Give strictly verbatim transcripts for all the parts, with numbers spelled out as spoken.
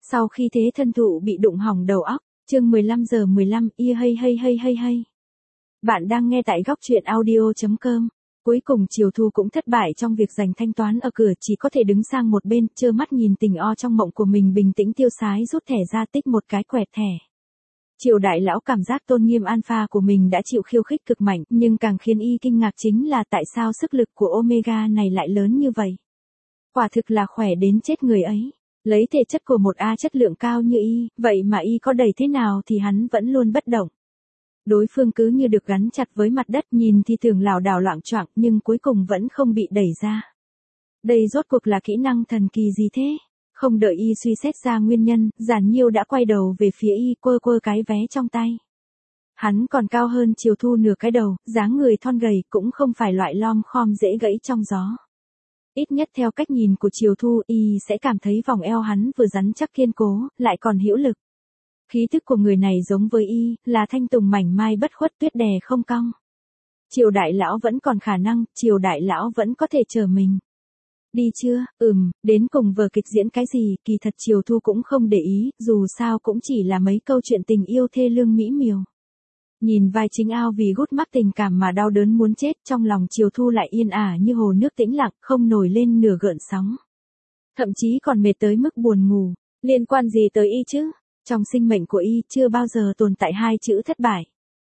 Sau khi thế thân thụ bị đụng hỏng đầu óc, chương mười lăm giờ mười lăm, y hay hay hay hay hay. Bạn đang nghe tại góc truyện audio chấm com. Cuối cùng Triều Thu cũng thất bại trong việc giành thanh toán ở cửa, chỉ có thể đứng sang một bên, trơ mắt nhìn tình o trong mộng của mình bình tĩnh tiêu sái rút thẻ ra tích một cái quẹt thẻ. Triều đại lão cảm giác tôn nghiêm alpha của mình đã chịu khiêu khích cực mạnh, nhưng càng khiến y kinh ngạc chính là tại sao sức lực của Omega này lại lớn như vậy. Quả thực là khỏe đến chết người ấy. Lấy thể chất của một A chất lượng cao như y, vậy mà y có đẩy thế nào thì hắn vẫn luôn bất động. Đối phương cứ như được gắn chặt với mặt đất, nhìn thì tưởng lảo đảo loạng choạng nhưng cuối cùng vẫn không bị đẩy ra. Đây rốt cuộc là kỹ năng thần kỳ gì thế? Không đợi y suy xét ra nguyên nhân, Giản Nhiêu đã quay đầu về phía y, quơ quơ cái vé trong tay. Hắn còn cao hơn Triều Thu nửa cái đầu, dáng người thon gầy, cũng không phải loại lom khom dễ gãy trong gió. Ít nhất theo cách nhìn của Triều Thu, y sẽ cảm thấy vòng eo hắn vừa rắn chắc kiên cố, lại còn hữu lực. Khí thức của người này giống với y, là thanh tùng mảnh mai bất khuất tuyết đè không cong. Triều đại lão vẫn còn khả năng, Triều đại lão vẫn có thể chờ mình. Đi chưa, ừm, đến cùng vở kịch diễn cái gì, kỳ thật Triều Thu cũng không để ý, dù sao cũng chỉ là mấy câu chuyện tình yêu thê lương mỹ miều. Nhìn vai chính ao vì gút mắc tình cảm mà đau đớn muốn chết, trong lòng Triều Thu lại yên ả như hồ nước tĩnh lặng, không nổi lên nửa gợn sóng. Thậm chí còn mệt tới mức buồn ngủ, liên quan gì tới y chứ? Trong sinh mệnh của y chưa bao giờ tồn tại hai chữ thất bại.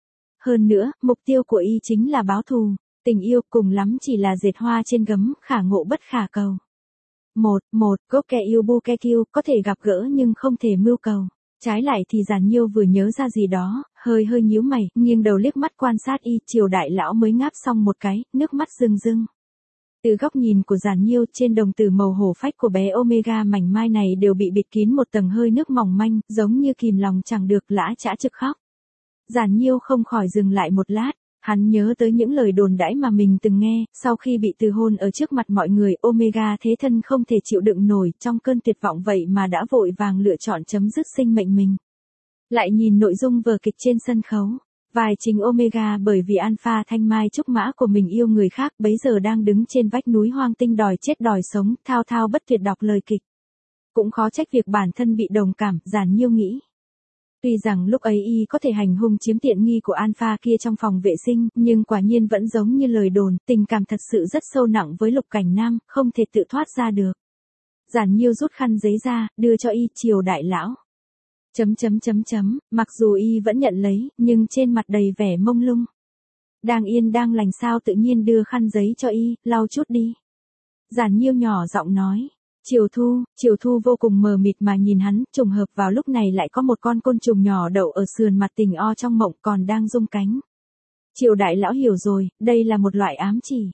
Hơn nữa, mục tiêu của y chính là báo thù, tình yêu cùng lắm chỉ là dệt hoa trên gấm, khả ngộ bất khả cầu. Một, một, gốc kè yêu bu ke kiêu, có thể gặp gỡ nhưng không thể mưu cầu. Trái lại thì Giản Nhiêu vừa nhớ ra gì đó, hơi hơi nhíu mày, nghiêng đầu liếc mắt quan sát y, Triều đại lão mới ngáp xong một cái, nước mắt rưng rưng. Từ góc nhìn của Giản Nhiêu, trên đồng tử màu hổ phách của bé Omega mảnh mai này đều bị bịt kín một tầng hơi nước mỏng manh, giống như kìm lòng chẳng được, lã chã trực khóc. Giản Nhiêu không khỏi dừng lại một lát, hắn nhớ tới những lời đồn đãi mà mình từng nghe, sau khi bị từ hôn ở trước mặt mọi người, Omega thế thân không thể chịu đựng nổi, trong cơn tuyệt vọng vậy mà đã vội vàng lựa chọn chấm dứt sinh mệnh mình. Lại nhìn nội dung vở kịch trên sân khấu. Vai chính Omega bởi vì alpha thanh mai trúc mã của mình yêu người khác, bấy giờ đang đứng trên vách núi hoang tinh đòi chết đòi sống, thao thao bất tuyệt đọc lời kịch. Cũng khó trách việc bản thân bị đồng cảm, Giản Nhiêu nghĩ. Tuy rằng lúc ấy y có thể hành hung chiếm tiện nghi của alpha kia trong phòng vệ sinh, nhưng quả nhiên vẫn giống như lời đồn, tình cảm thật sự rất sâu nặng với Lục Cảnh Nam, không thể tự thoát ra được. Giản Nhiêu rút khăn giấy ra, đưa cho y, Triều đại lão. Chấm chấm chấm chấm, mặc dù y vẫn nhận lấy, nhưng trên mặt đầy vẻ mông lung. Đang yên đang lành sao tự nhiên đưa khăn giấy cho y, lau chút đi. Giản Nhiêu nhỏ giọng nói. Triều Thu, Triều Thu vô cùng mờ mịt mà nhìn hắn, trùng hợp vào lúc này lại có một con côn trùng nhỏ đậu ở sườn mặt tình o trong mộng còn đang rung cánh. Triều đại lão hiểu rồi, đây là một loại ám chỉ.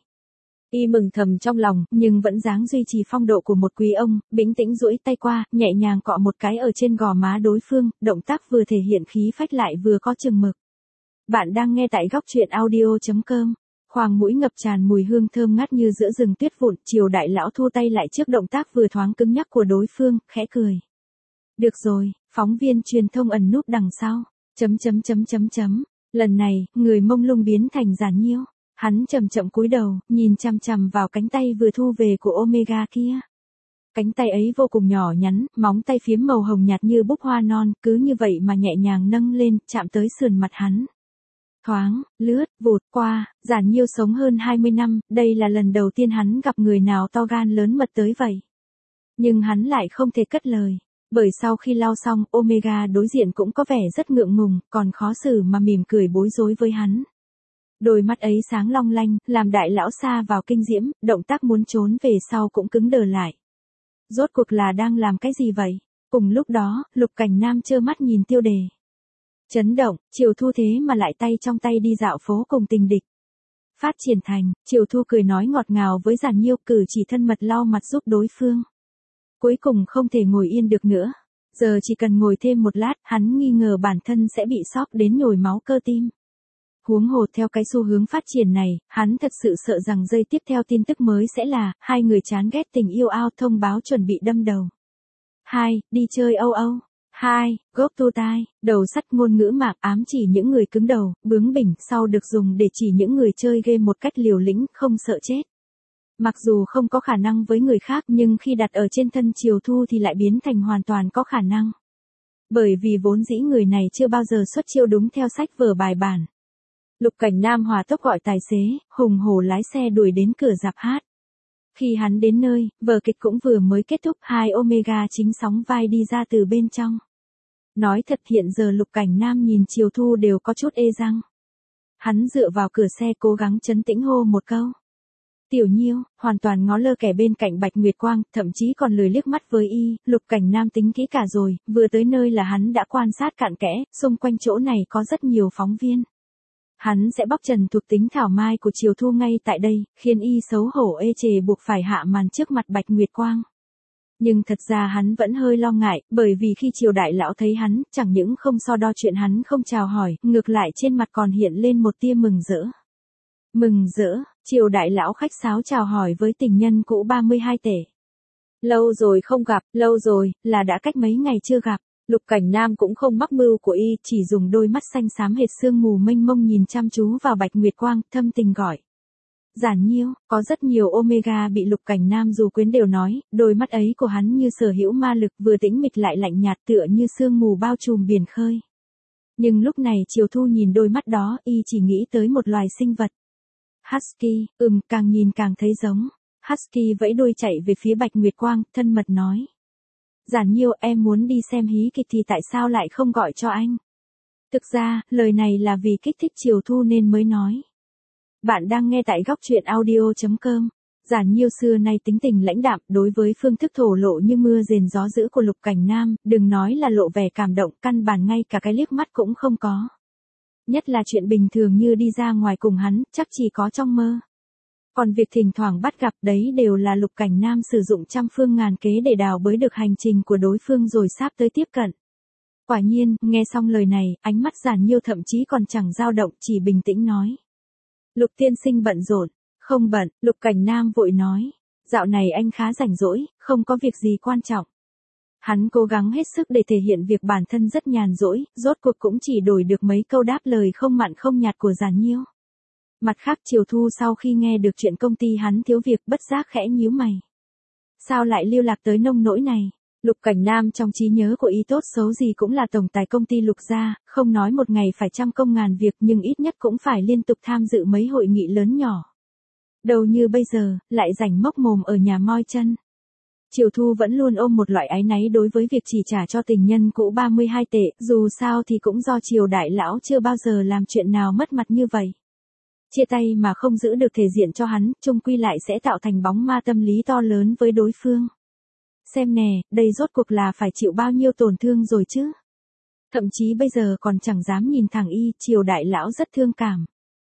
Y mừng thầm trong lòng, nhưng vẫn dáng duy trì phong độ của một quý ông, bĩnh tĩnh duỗi tay qua, nhẹ nhàng cọ một cái ở trên gò má đối phương, động tác vừa thể hiện khí phách lại vừa có chừng mực. Bạn đang nghe tại góc truyện audio chấm com. Khoang mũi ngập tràn mùi hương thơm ngát như giữa rừng tuyết vụn, Triều đại lão thu tay lại trước động tác vừa thoáng cứng nhắc của đối phương, khẽ cười. Được rồi, phóng viên truyền thông ẩn núp đằng sau. Chấm chấm chấm chấm chấm. Lần này, người mông lung biến thành Giản Nhiêu. Hắn chậm chậm cúi đầu, nhìn chằm chằm vào cánh tay vừa thu về của Omega kia. Cánh tay ấy vô cùng nhỏ nhắn, móng tay phiếm màu hồng nhạt như búp hoa non, cứ như vậy mà nhẹ nhàng nâng lên, chạm tới sườn mặt hắn. Thoáng, lướt, vụt qua, Giản Nhiêu sống hơn hai mươi năm, đây là lần đầu tiên hắn gặp người nào to gan lớn mật tới vậy. Nhưng hắn lại không thể cất lời, bởi sau khi lau xong, Omega đối diện cũng có vẻ rất ngượng ngùng, còn khó xử mà mỉm cười bối rối với hắn. Đôi mắt ấy sáng long lanh, làm đại lão sa vào kinh diễm, động tác muốn trốn về sau cũng cứng đờ lại. Rốt cuộc là đang làm cái gì vậy? Cùng lúc đó, Lục Cảnh Nam trơ mắt nhìn tiêu đề. Chấn động, Triều Thu thế mà lại tay trong tay đi dạo phố cùng tình địch. Phát triển thành, Triều Thu cười nói ngọt ngào với Giản Nhiêu, cử chỉ thân mật lau mặt giúp đối phương. Cuối cùng không thể ngồi yên được nữa. Giờ chỉ cần ngồi thêm một lát, hắn nghi ngờ bản thân sẽ bị sốc đến nhồi máu cơ tim. Huống hồ theo cái xu hướng phát triển này, hắn thật sự sợ rằng giây tiếp theo tin tức mới sẽ là, hai người chán ghét tình yêu ao thông báo chuẩn bị đâm đầu. Hai, đi chơi âu âu. Hai, gốc tu tai, đầu sắt ngôn ngữ mạc ám chỉ những người cứng đầu, bướng bỉnh, sau được dùng để chỉ những người chơi game một cách liều lĩnh, không sợ chết. Mặc dù không có khả năng với người khác nhưng khi đặt ở trên thân Triều Thu thì lại biến thành hoàn toàn có khả năng. Bởi vì vốn dĩ người này chưa bao giờ xuất chiêu đúng theo sách vở bài bản. Lục Cảnh Nam hòa tốc gọi tài xế, hùng hổ lái xe đuổi đến cửa rạp hát. Khi hắn đến nơi, vở kịch cũng vừa mới kết thúc, hai Omega chính sóng vai đi ra từ bên trong. Nói thật hiện giờ Lục Cảnh Nam nhìn Triều Thu đều có chút ê răng. Hắn dựa vào cửa xe cố gắng trấn tĩnh hô một câu. Tiểu Nhiêu, hoàn toàn ngó lơ kẻ bên cạnh Bạch Nguyệt Quang, thậm chí còn lười liếc mắt với y, Lục Cảnh Nam tính kỹ cả rồi, vừa tới nơi là hắn đã quan sát cặn kẽ, xung quanh chỗ này có rất nhiều phóng viên. Hắn sẽ bóc trần thuộc tính thảo mai của Triều Thu ngay tại đây, khiến y xấu hổ ê chề buộc phải hạ màn trước mặt Bạch Nguyệt Quang. Nhưng thật ra hắn vẫn hơi lo ngại, bởi vì khi Triều đại lão thấy hắn, chẳng những không so đo chuyện hắn không chào hỏi, ngược lại trên mặt còn hiện lên một tia mừng rỡ. Mừng rỡ, Triều đại lão khách sáo chào hỏi với tình nhân cũ ba mươi hai tể. Lâu rồi không gặp, lâu rồi, là đã cách mấy ngày chưa gặp. Lục Cảnh Nam cũng không mắc mưu của y, chỉ dùng đôi mắt xanh xám hệt sương mù mênh mông nhìn chăm chú vào Bạch Nguyệt Quang, thâm tình gọi. Giản Nhiêu, có rất nhiều Omega bị Lục Cảnh Nam dù quyến đều nói, đôi mắt ấy của hắn như sở hữu ma lực, vừa tĩnh mịch lại lạnh nhạt tựa như sương mù bao trùm biển khơi. Nhưng lúc này Triều Thu nhìn đôi mắt đó, y chỉ nghĩ tới một loài sinh vật. Husky, ừm, càng nhìn càng thấy giống. Husky vẫy đuôi chạy về phía Bạch Nguyệt Quang, thân mật nói. Giản Nhiêu, em muốn đi xem hí kịch thì tại sao lại không gọi cho anh? Thực ra, lời này là vì kích thích Triều Thu nên mới nói. Bạn đang nghe tại góc truyện audio chấm com. Giản Nhiêu xưa nay tính tình lãnh đạm, đối với phương thức thổ lộ như mưa rền gió dữ của Lục Cảnh Nam, đừng nói là lộ vẻ cảm động, căn bản ngay cả cái liếc mắt cũng không có. Nhất là chuyện bình thường như đi ra ngoài cùng hắn, chắc chỉ có trong mơ. Còn việc thỉnh thoảng bắt gặp đấy đều là Lục Cảnh Nam sử dụng trăm phương ngàn kế để đào bới được hành trình của đối phương rồi sắp tới tiếp cận. Quả nhiên, nghe xong lời này, ánh mắt Giản Nhiêu thậm chí còn chẳng dao động, chỉ bình tĩnh nói. Lục tiên sinh bận rộn, không bận, Lục Cảnh Nam vội nói. Dạo này anh khá rảnh rỗi, không có việc gì quan trọng. Hắn cố gắng hết sức để thể hiện việc bản thân rất nhàn rỗi, rốt cuộc cũng chỉ đổi được mấy câu đáp lời không mặn không nhạt của Giản Nhiêu. Mặt khác Triều Thu sau khi nghe được chuyện công ty hắn thiếu việc bất giác khẽ nhíu mày. Sao lại lưu lạc tới nông nỗi này? Lục Cảnh Nam trong trí nhớ của y tốt xấu gì cũng là tổng tài công ty Lục gia, không nói một ngày phải trăm công ngàn việc nhưng ít nhất cũng phải liên tục tham dự mấy hội nghị lớn nhỏ. Đâu như bây giờ, lại rảnh mốc mồm ở nhà moi chân. Triều Thu vẫn luôn ôm một loại áy náy đối với việc chỉ trả cho tình nhân cũ ba mươi hai tệ, dù sao thì cũng do Triều đại lão chưa bao giờ làm chuyện nào mất mặt như vậy. Chia tay mà không giữ được thể diện cho hắn, chung quy lại sẽ tạo thành bóng ma tâm lý to lớn với đối phương. Xem nè, đây rốt cuộc là phải chịu bao nhiêu tổn thương rồi chứ. Thậm chí bây giờ còn chẳng dám nhìn thẳng y, Triều đại lão rất thương cảm.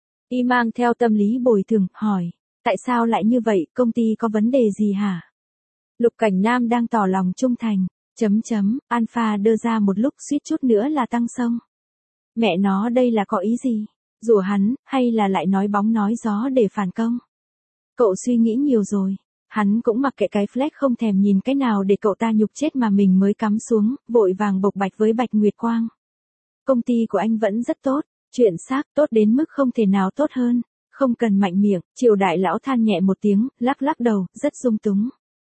Y mang theo tâm lý bồi thường, hỏi, tại sao lại như vậy, công ty có vấn đề gì hả? Lục Cảnh Nam đang tỏ lòng trung thành, chấm chấm, Alpha đưa ra một lúc suýt chút nữa là tăng sông. Mẹ nó đây là có ý gì? Rủa hắn, hay là lại nói bóng nói gió để phản công? Cậu suy nghĩ nhiều rồi. Hắn cũng mặc kệ cái flex không thèm nhìn cái nào để cậu ta nhục chết mà mình mới cắm xuống, vội vàng bộc bạch với Bạch Nguyệt Quang. Công ty của anh vẫn rất tốt, chuyện xác tốt đến mức không thể nào tốt hơn, không cần mạnh miệng, Triều đại lão than nhẹ một tiếng, lắc lắc đầu, rất dung túng.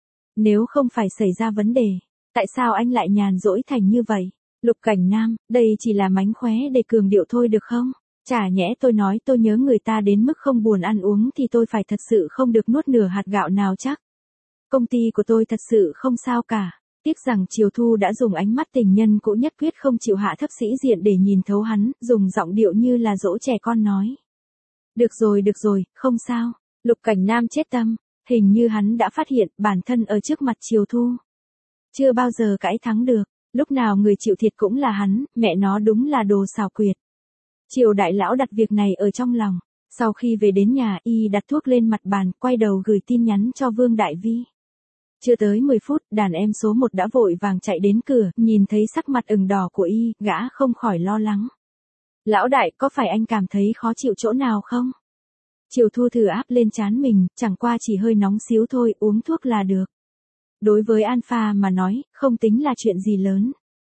Nếu không phải xảy ra vấn đề, tại sao anh lại nhàn rỗi thành như vậy? Lục Cảnh Nam, đây chỉ là mánh khóe để cường điệu thôi được không? Chả nhẽ tôi nói tôi nhớ người ta đến mức không buồn ăn uống thì tôi phải thật sự không được nuốt nửa hạt gạo nào chắc. Công ty của tôi thật sự không sao cả. Tiếc rằng Triều Thu đã dùng ánh mắt tình nhân cũ nhất quyết không chịu hạ thấp sĩ diện để nhìn thấu hắn, dùng giọng điệu như là dỗ trẻ con nói. Được rồi được rồi, không sao. Lục Cảnh Nam chết tâm, hình như hắn đã phát hiện bản thân ở trước mặt Triều Thu. Chưa bao giờ cãi thắng được, lúc nào người chịu thiệt cũng là hắn, mẹ nó đúng là đồ xảo quyệt. Triều đại lão đặt việc này ở trong lòng, sau khi về đến nhà y đặt thuốc lên mặt bàn, quay đầu gửi tin nhắn cho Vương Đại Vi. Chưa tới mười phút, đàn em số một đã vội vàng chạy đến cửa, nhìn thấy sắc mặt ửng đỏ của y, gã không khỏi lo lắng. Lão đại, có phải anh cảm thấy khó chịu chỗ nào không? Triều Thu thử áp lên trán mình, chẳng qua chỉ hơi nóng xíu thôi, uống thuốc là được. Đối với Alpha mà nói, không tính là chuyện gì lớn.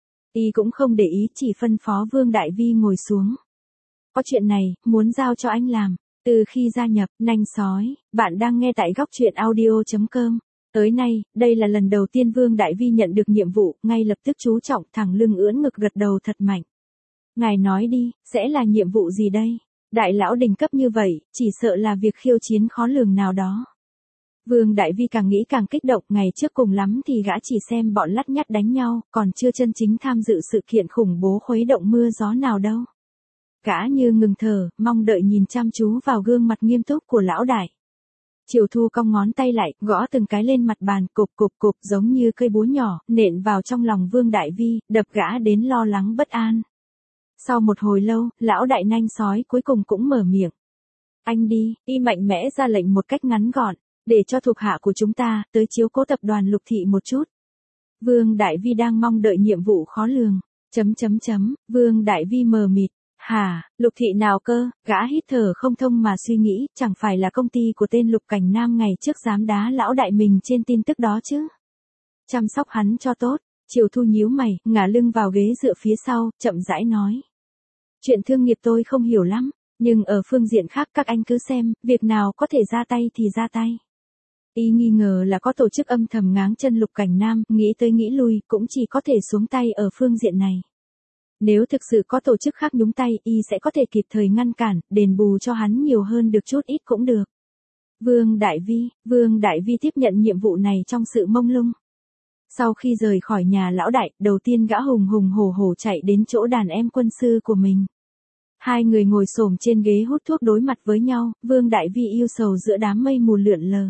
Y cũng không để ý, chỉ phân phó Vương Đại Vi ngồi xuống. Có chuyện này, muốn giao cho anh làm. Từ khi gia nhập, nanh sói, bạn đang nghe tại góc truyện audio.com. Tới nay, đây là lần đầu tiên Vương Đại Vi nhận được nhiệm vụ, ngay lập tức chú trọng thẳng lưng ưỡn ngực gật đầu thật mạnh. Ngài nói đi, sẽ là nhiệm vụ gì đây? Đại lão đỉnh cấp như vậy, chỉ sợ là việc khiêu chiến khó lường nào đó. Vương Đại Vi càng nghĩ càng kích động, ngày trước cùng lắm thì gã chỉ xem bọn lắt nhắt đánh nhau, còn chưa chân chính tham dự sự kiện khủng bố khuấy động mưa gió nào đâu. Gã như ngừng thở, mong đợi nhìn chăm chú vào gương mặt nghiêm túc của lão đại. Triều Thu cong ngón tay lại, gõ từng cái lên mặt bàn, cục cục cục giống như cây búa nhỏ, nện vào trong lòng Vương Đại Vi, đập gã đến lo lắng bất an. Sau một hồi lâu, lão đại nanh sói cuối cùng cũng mở miệng. Anh đi, y mạnh mẽ ra lệnh một cách ngắn gọn, để cho thuộc hạ của chúng ta, tới chiếu cố tập đoàn Lục Thị một chút. Vương Đại Vi đang mong đợi nhiệm vụ khó lường. Chấm chấm chấm, Vương Đại Vi mờ mịt. Hả, Lục Thị nào cơ, gã hít thở không thông mà suy nghĩ, chẳng phải là công ty của tên Lục Cảnh Nam ngày trước dám đá lão đại mình trên tin tức đó chứ. Chăm sóc hắn cho tốt, Triều Thu nhíu mày, ngả lưng vào ghế dựa phía sau, chậm rãi nói. Chuyện thương nghiệp tôi không hiểu lắm, nhưng ở phương diện khác các anh cứ xem, việc nào có thể ra tay thì ra tay. Y nghi ngờ là có tổ chức âm thầm ngáng chân Lục Cảnh Nam, nghĩ tới nghĩ lui, cũng chỉ có thể xuống tay ở phương diện này. Nếu thực sự có tổ chức khác nhúng tay, y sẽ có thể kịp thời ngăn cản, đền bù cho hắn nhiều hơn được chút ít cũng được. Vương Đại Vi, Vương Đại Vi tiếp nhận nhiệm vụ này trong sự mông lung. Sau khi rời khỏi nhà lão đại, đầu tiên gã hùng hùng hổ hổ chạy đến chỗ đàn em quân sư của mình. Hai người ngồi xổm trên ghế hút thuốc đối mặt với nhau, Vương Đại Vi yêu sầu giữa đám mây mù lượn lờ.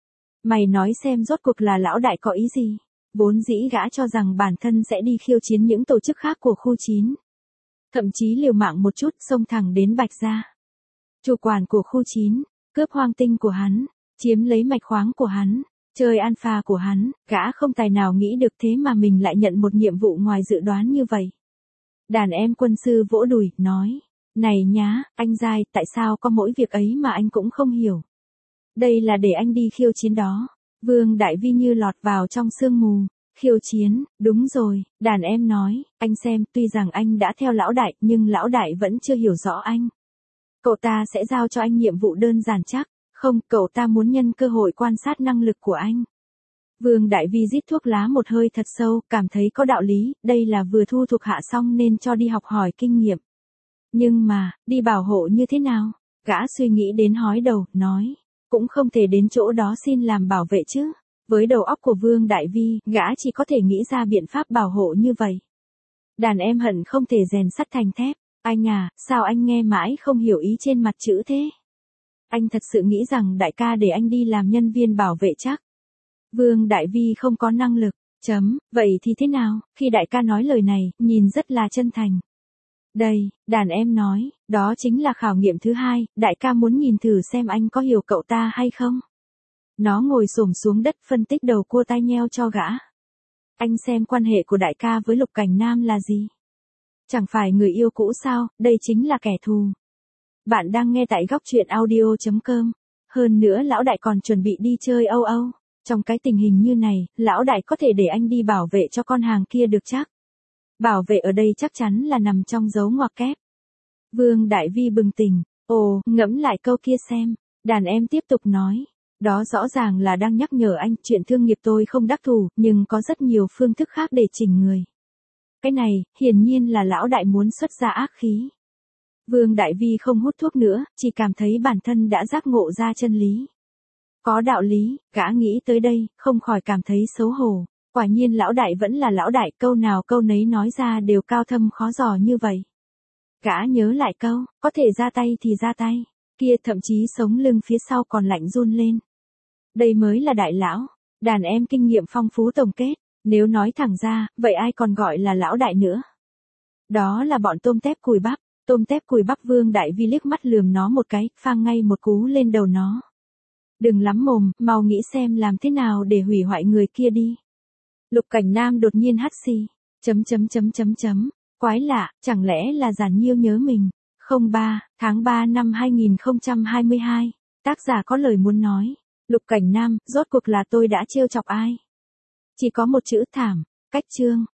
Mày nói xem rốt cuộc là lão đại có ý gì? Vốn dĩ gã cho rằng bản thân sẽ đi khiêu chiến những tổ chức khác của khu chín. Thậm chí liều mạng một chút xông thẳng đến Bạch Gia. Chủ quản của khu chín, cướp hoang tinh của hắn, chiếm lấy mạch khoáng của hắn, chơi alpha của hắn, gã không tài nào nghĩ được thế mà mình lại nhận một nhiệm vụ ngoài dự đoán như vậy. Đàn em quân sư vỗ đùi, nói, này nhá, anh dai, tại sao có mỗi việc ấy mà anh cũng không hiểu. Đây là để anh đi khiêu chiến đó. Vương Đại Vi như lọt vào trong sương mù. Khiêu chiến, đúng rồi, đàn em nói, anh xem, tuy rằng anh đã theo lão đại, nhưng lão đại vẫn chưa hiểu rõ anh. Cậu ta sẽ giao cho anh nhiệm vụ đơn giản chắc, không, cậu ta muốn nhân cơ hội quan sát năng lực của anh. Vương Đại Vi rít thuốc lá một hơi thật sâu, cảm thấy có đạo lý, đây là vừa thu thuộc hạ xong nên cho đi học hỏi kinh nghiệm. Nhưng mà, đi bảo hộ như thế nào? Gã suy nghĩ đến hói đầu, nói. Cũng không thể đến chỗ đó xin làm bảo vệ chứ. Với đầu óc của Vương Đại Vi, gã chỉ có thể nghĩ ra biện pháp bảo hộ như vậy. Đàn em hận không thể rèn sắt thành thép. Anh à, sao anh nghe mãi không hiểu ý trên mặt chữ thế? Anh thật sự nghĩ rằng đại ca để anh đi làm nhân viên bảo vệ chắc. Vương Đại Vi không có năng lực. Chấm, vậy thì thế nào? Khi đại ca nói lời này, nhìn rất là chân thành. Đây, đàn em nói, đó chính là khảo nghiệm thứ hai, đại ca muốn nhìn thử xem anh có hiểu cậu ta hay không. Nó ngồi xổm xuống đất phân tích đầu cua tai nheo cho gã. Anh xem quan hệ của đại ca với Lục Cảnh Nam là gì? Chẳng phải người yêu cũ sao, đây chính là kẻ thù. Bạn đang nghe tại góc truyện audio.com. Hơn nữa lão đại còn chuẩn bị đi chơi Âu Âu. Trong cái tình hình như này, lão đại có thể để anh đi bảo vệ cho con hàng kia được chắc. Bảo vệ ở đây chắc chắn là nằm trong dấu ngoặc kép. Vương Đại Vi bừng tỉnh, ồ, ngẫm lại câu kia xem. Đàn em tiếp tục nói. Đó rõ ràng là đang nhắc nhở anh, chuyện thương nghiệp tôi không đắc thủ, nhưng có rất nhiều phương thức khác để chỉnh người. Cái này, hiển nhiên là lão đại muốn xuất ra ác khí. Vương Đại Vi không hút thuốc nữa, chỉ cảm thấy bản thân đã giác ngộ ra chân lý. Có đạo lý, gã nghĩ tới đây, không khỏi cảm thấy xấu hổ. Quả nhiên lão đại vẫn là lão đại, câu nào câu nấy nói ra đều cao thâm khó dò như vậy. Gã nhớ lại câu, có thể ra tay thì ra tay, kia thậm chí sống lưng phía sau còn lạnh run lên. Đây mới là đại lão, đàn em kinh nghiệm phong phú tổng kết, nếu nói thẳng ra, vậy ai còn gọi là lão đại nữa. Đó là bọn tôm tép cùi bắp, tôm tép cùi bắp. Vương Đại Vi liếc mắt lườm nó một cái, phang ngay một cú lên đầu nó. Đừng lắm mồm, mau nghĩ xem làm thế nào để hủy hoại người kia đi. Lục Cảnh Nam đột nhiên hắt xì, chấm chấm chấm chấm chấm, quái lạ, chẳng lẽ là Giản Nhiêu nhớ mình. không ba, tháng ba năm hai nghìn không trăm hai mươi hai, tác giả có lời muốn nói. Lục Cảnh Nam, rốt cuộc là tôi đã trêu chọc ai? Chỉ có một chữ thảm, cách chương.